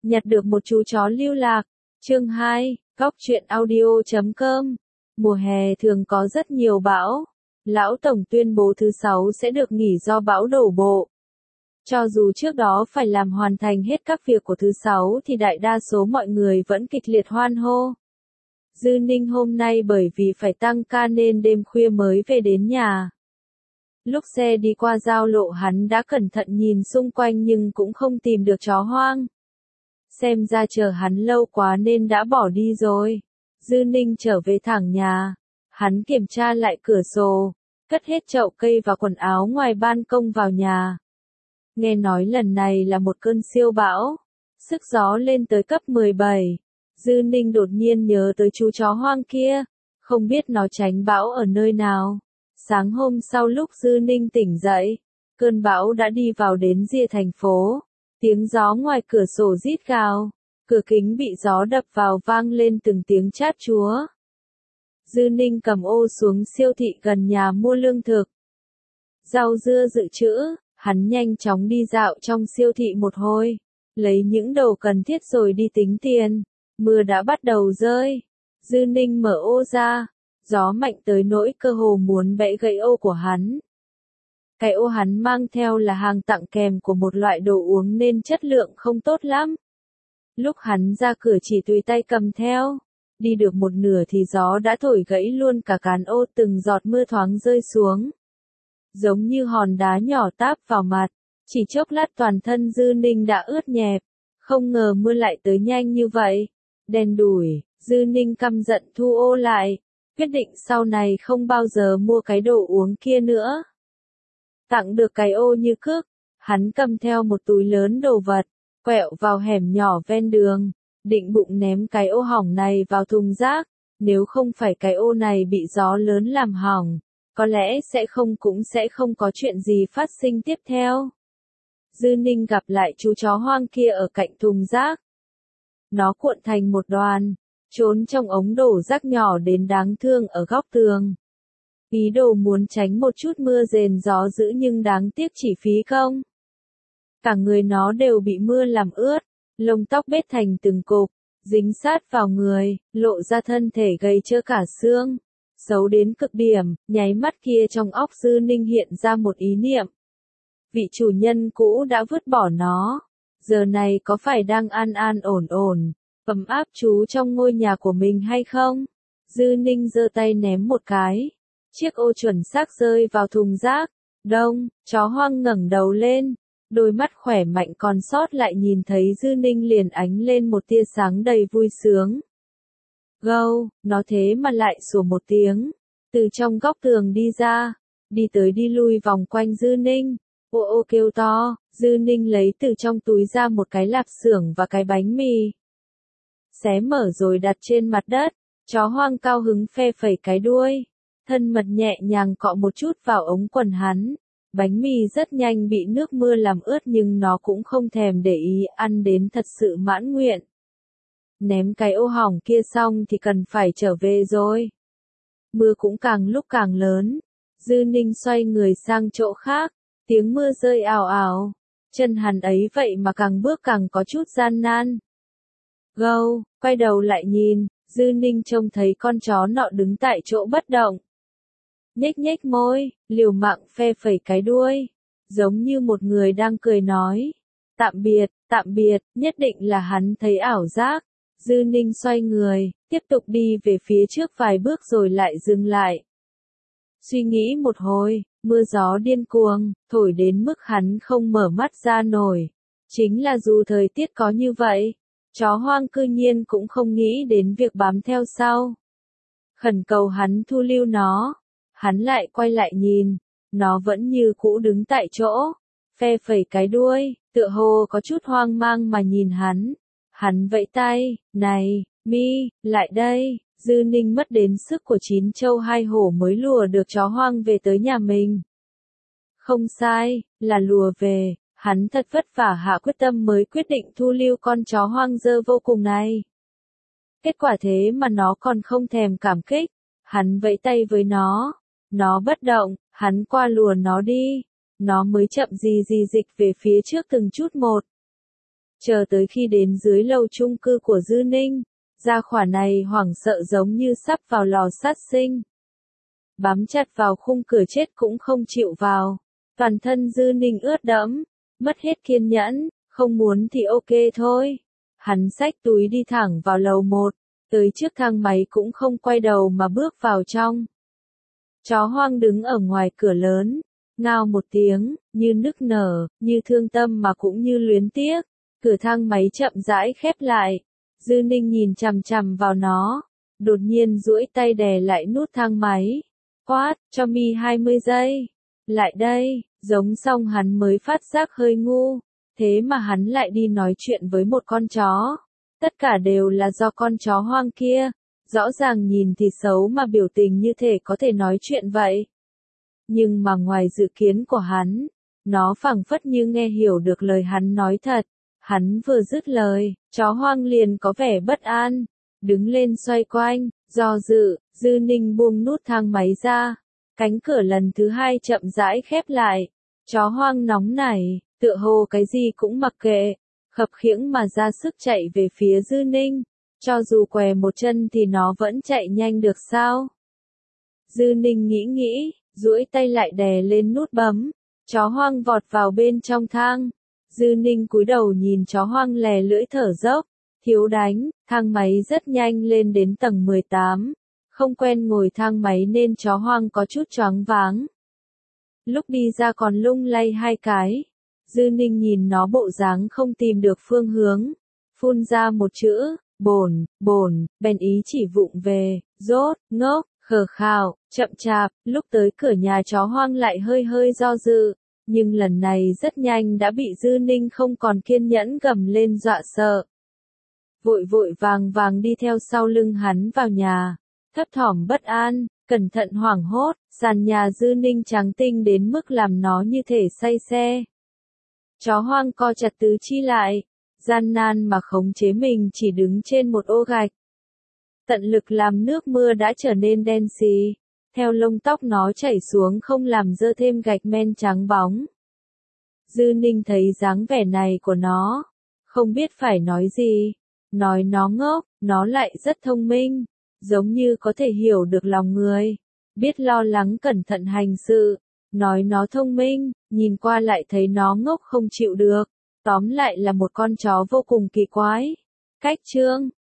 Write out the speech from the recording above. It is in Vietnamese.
Nhặt được một chú chó lưu lạc. Chương 2, Góc truyện audio.com. Mùa hè thường có rất nhiều bão. Lão Tổng tuyên bố thứ 6 sẽ được nghỉ do bão đổ bộ. Cho dù trước đó phải làm hoàn thành hết các việc của thứ 6 thì đại đa số mọi người vẫn kịch liệt hoan hô. Dư Ninh hôm nay bởi vì phải tăng ca nên đêm khuya mới về đến nhà. Lúc xe đi qua giao lộ hắn đã cẩn thận nhìn xung quanh nhưng cũng không tìm được chó hoang. Xem ra chờ hắn lâu quá nên đã bỏ đi rồi. Dư Ninh trở về thẳng nhà. Hắn kiểm tra lại cửa sổ, cất hết chậu cây và quần áo ngoài ban công vào nhà. Nghe nói lần này là một cơn siêu bão. Sức gió lên tới cấp 17. Dư Ninh đột nhiên nhớ tới chú chó hoang kia. Không biết nó tránh bão ở nơi nào. Sáng hôm sau lúc Dư Ninh tỉnh dậy, cơn bão đã đi vào đến rìa thành phố. Tiếng gió ngoài cửa sổ rít gào, cửa kính bị gió đập vào vang lên từng tiếng chát chúa. Dư Ninh cầm ô xuống siêu thị gần nhà mua lương thực, rau dưa dự trữ, hắn nhanh chóng đi dạo trong siêu thị một hồi, lấy những đồ cần thiết rồi đi tính tiền. Mưa đã bắt đầu rơi. Dư Ninh mở ô ra, gió mạnh tới nỗi cơ hồ muốn bẻ gãy ô của hắn. Cái ô hắn mang theo là hàng tặng kèm của một loại đồ uống nên chất lượng không tốt lắm. Lúc hắn ra cửa chỉ tùy tay cầm theo. Đi được một nửa thì gió đã thổi gãy luôn cả cán ô, từng giọt mưa thoáng rơi xuống. Giống như hòn đá nhỏ táp vào mặt. Chỉ chốc lát toàn thân Dư Ninh đã ướt nhẹp. Không ngờ mưa lại tới nhanh như vậy. Đen đủi, Dư Ninh căm giận thu ô lại. Quyết định sau này không bao giờ mua cái đồ uống kia nữa. Tặng được cái ô như cước, hắn cầm theo một túi lớn đồ vật, quẹo vào hẻm nhỏ ven đường, định bụng ném cái ô hỏng này vào thùng rác. Nếu không phải cái ô này bị gió lớn làm hỏng, có lẽ cũng sẽ không có chuyện gì phát sinh tiếp theo. Dư Ninh gặp lại chú chó hoang kia ở cạnh thùng rác. Nó cuộn thành một đoàn, trốn trong ống đổ rác nhỏ đến đáng thương ở góc tường. Ý đồ muốn tránh một chút mưa rền gió dữ nhưng đáng tiếc chỉ phí công. Cả người nó đều bị mưa làm ướt, lông tóc bết thành từng cục, dính sát vào người, lộ ra thân thể gầy trơ cả xương. Xấu đến cực điểm, nháy mắt kia trong óc Dư Ninh hiện ra một ý niệm. Vị chủ nhân cũ đã vứt bỏ nó. Giờ này có phải đang an an ổn ổn, ấm áp trú trong ngôi nhà của mình hay không? Dư Ninh giơ tay ném một cái. Chiếc ô chuẩn xác rơi vào thùng rác. Đông, chó hoang ngẩng đầu lên. Đôi mắt khỏe mạnh còn sót lại nhìn thấy Dư Ninh liền ánh lên một tia sáng đầy vui sướng. Gâu, nó thế mà lại sủa một tiếng. Từ trong góc tường đi ra. Đi tới đi lui vòng quanh Dư Ninh. Ô ô kêu to. Dư Ninh lấy từ trong túi ra một cái lạp xưởng và cái bánh mì. Xé mở rồi đặt trên mặt đất. Chó hoang cao hứng phe phẩy cái đuôi. Thân mật nhẹ nhàng cọ một chút vào ống quần hắn. Bánh mì rất nhanh bị nước mưa làm ướt nhưng nó cũng không thèm để ý, ăn đến thật sự mãn nguyện. Ném cái ô hỏng kia xong thì cần phải trở về rồi. Mưa cũng càng lúc càng lớn. Dư Ninh xoay người sang chỗ khác. Tiếng mưa rơi ào ào. Chân hắn ấy vậy mà càng bước càng có chút gian nan. Gâu, quay đầu lại nhìn. Dư Ninh trông thấy con chó nọ đứng tại chỗ bất động. Nhếch nhếch môi, liều mạng phe phẩy cái đuôi. Giống như một người đang cười nói. Tạm biệt, nhất định là hắn thấy ảo giác. Dư Ninh xoay người, tiếp tục đi về phía trước vài bước rồi lại dừng lại. Suy nghĩ một hồi, mưa gió điên cuồng, thổi đến mức hắn không mở mắt ra nổi. Chính là dù thời tiết có như vậy, chó hoang cư nhiên cũng không nghĩ đến việc bám theo sau. Khẩn cầu hắn thu lưu nó. Hắn lại quay lại nhìn, nó vẫn như cũ đứng tại chỗ, phe phẩy cái đuôi, tựa hồ có chút hoang mang mà nhìn hắn. Hắn vẫy tay, này, mi, lại đây. Dư Ninh mất đến sức của 9 trâu 2 hổ mới lùa được chó hoang về tới nhà mình. Không sai, là lùa về, hắn thật vất vả hạ quyết tâm mới quyết định thu lưu con chó hoang dơ vô cùng này. Kết quả thế mà nó còn không thèm cảm kích, hắn vẫy tay với nó bất động, hắn qua lùa nó đi, nó mới chậm gì gì dịch về phía trước từng chút một. Chờ tới khi đến dưới lầu chung cư của Dư Ninh, gia hỏa này hoảng sợ giống như sắp vào lò sát sinh. Bám chặt vào khung cửa chết cũng không chịu vào. Toàn thân Dư Ninh ướt đẫm, mất hết kiên nhẫn, không muốn thì ok thôi. Hắn xách túi đi thẳng vào lầu 1, tới trước thang máy cũng không quay đầu mà bước vào trong. Chó hoang đứng ở ngoài cửa lớn, ngao một tiếng, như nức nở, như thương tâm mà cũng như luyến tiếc. Cửa thang máy chậm rãi khép lại. Dư Ninh nhìn chằm chằm vào nó, đột nhiên duỗi tay đè lại nút thang máy. Quát, cho mi 20 giây. Lại đây, giống xong hắn mới phát giác hơi ngu. Thế mà hắn lại đi nói chuyện với một con chó. Tất cả đều là do con chó hoang kia. Rõ ràng nhìn thì xấu mà biểu tình như thể có thể nói chuyện vậy. Nhưng mà ngoài dự kiến của hắn, nó phảng phất như nghe hiểu được lời hắn nói thật. Hắn vừa dứt lời, chó hoang liền có vẻ bất an, đứng lên xoay quanh, do dự. Dư Ninh buông nút thang máy ra, cánh cửa lần thứ 2 chậm rãi khép lại. Chó hoang nóng nảy, tựa hồ cái gì cũng mặc kệ, khập khiễng mà ra sức chạy về phía Dư Ninh. Cho dù què một chân thì nó vẫn chạy nhanh được sao? Dư Ninh nghĩ, duỗi tay lại đè lên nút bấm. Chó hoang vọt vào bên trong thang. Dư Ninh cúi đầu nhìn chó hoang lè lưỡi thở dốc. Thiếu đánh, thang máy rất nhanh lên đến tầng 18. Không quen ngồi thang máy nên chó hoang có chút choáng váng. Lúc đi ra còn lung lay 2 cái. Dư Ninh nhìn nó bộ dáng không tìm được phương hướng. Phun ra một chữ, bổn, bèn ý chỉ vụng về, dốt, ngốc, khờ khạo, chậm chạp. Lúc tới cửa nhà chó hoang lại hơi do dự. Nhưng lần này rất nhanh đã bị Dư Ninh không còn kiên nhẫn gầm lên dọa sợ. Vội vàng đi theo sau lưng hắn vào nhà. Thấp thỏm bất an, cẩn thận hoảng hốt, sàn nhà Dư Ninh trắng tinh đến mức làm nó như thể say xe. Chó hoang co chặt tứ chi lại, gian nan mà khống chế mình chỉ đứng trên một ô gạch. Tận lực làm nước mưa đã trở nên đen xì, theo lông tóc nó chảy xuống không làm dơ thêm gạch men trắng bóng. Dư Ninh thấy dáng vẻ này của nó, không biết phải nói gì. Nói nó ngốc, nó lại rất thông minh, giống như có thể hiểu được lòng người, biết lo lắng cẩn thận hành sự. Nói nó thông minh, nhìn qua lại thấy nó ngốc không chịu được. Tóm lại là một con chó vô cùng kỳ quái. Cách chương